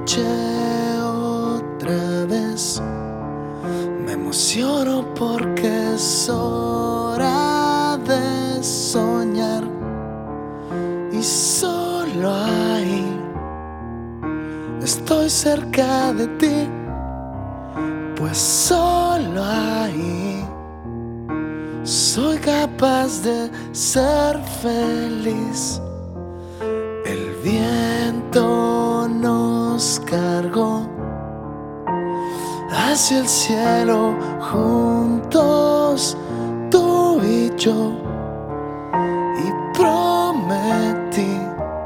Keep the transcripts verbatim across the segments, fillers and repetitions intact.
noche otra vez me emociono porque es hora de soñar y solo ahí estoy cerca de ti, pues solo ahí soy capaz de ser feliz. El viento nos cargó hacia el cielo juntos, tú y yo, y prometí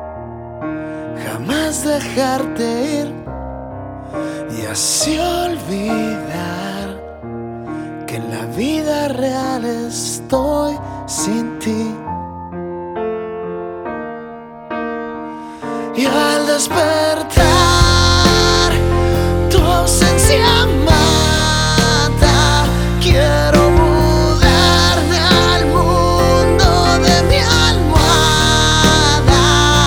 jamás dejarte ir y así olvidar que en la vida real estoy sin ti. Y al despertar, tu ausencia mata. Quiero mudarme al mundo de mi almohada.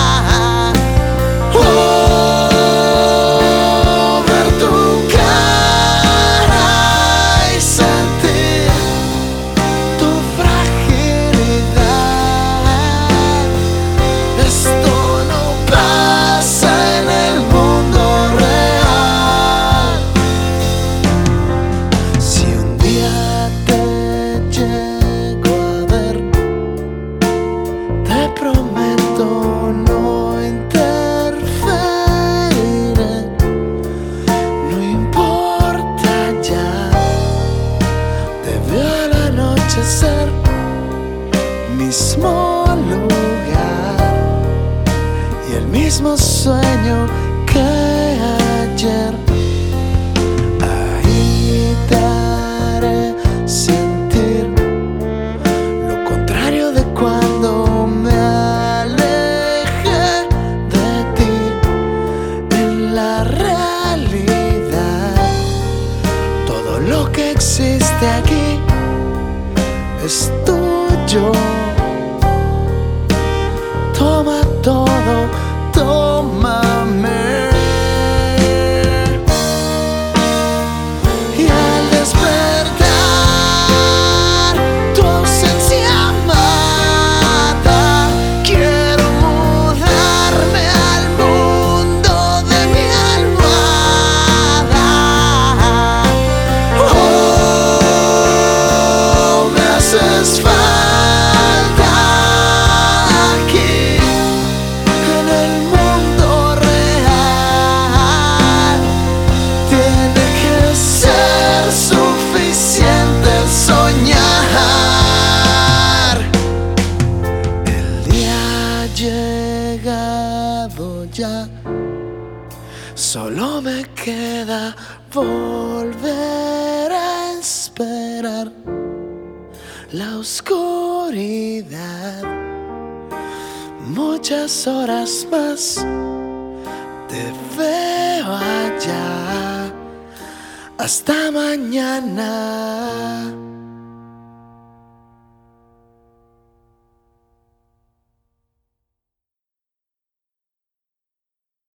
Oh, ver tu cara y sentir tu fragilidad. Esto pasa en el mundo real. Si un día te llego a ver, te prometo no interferiré. No importa ya, te veo al anochecer, mismo lugar y el mismo sueño que ayer. Ahí te haré sentir lo contrario de cuando me alejé de ti. En la realidad, todo lo que existe aquí es tuyo. Toma todo, tómame. Y al despertar, tu ausencia mata. Quiero mudarme al mundo de mi almohada. Oh, me haces falta aquí. En el mundo real tiene que ser suficiente soñar. El día ha llegado ya, solo me queda volver a esperar la oscuridad. Muchas horas más, te veo allá. Hasta mañana.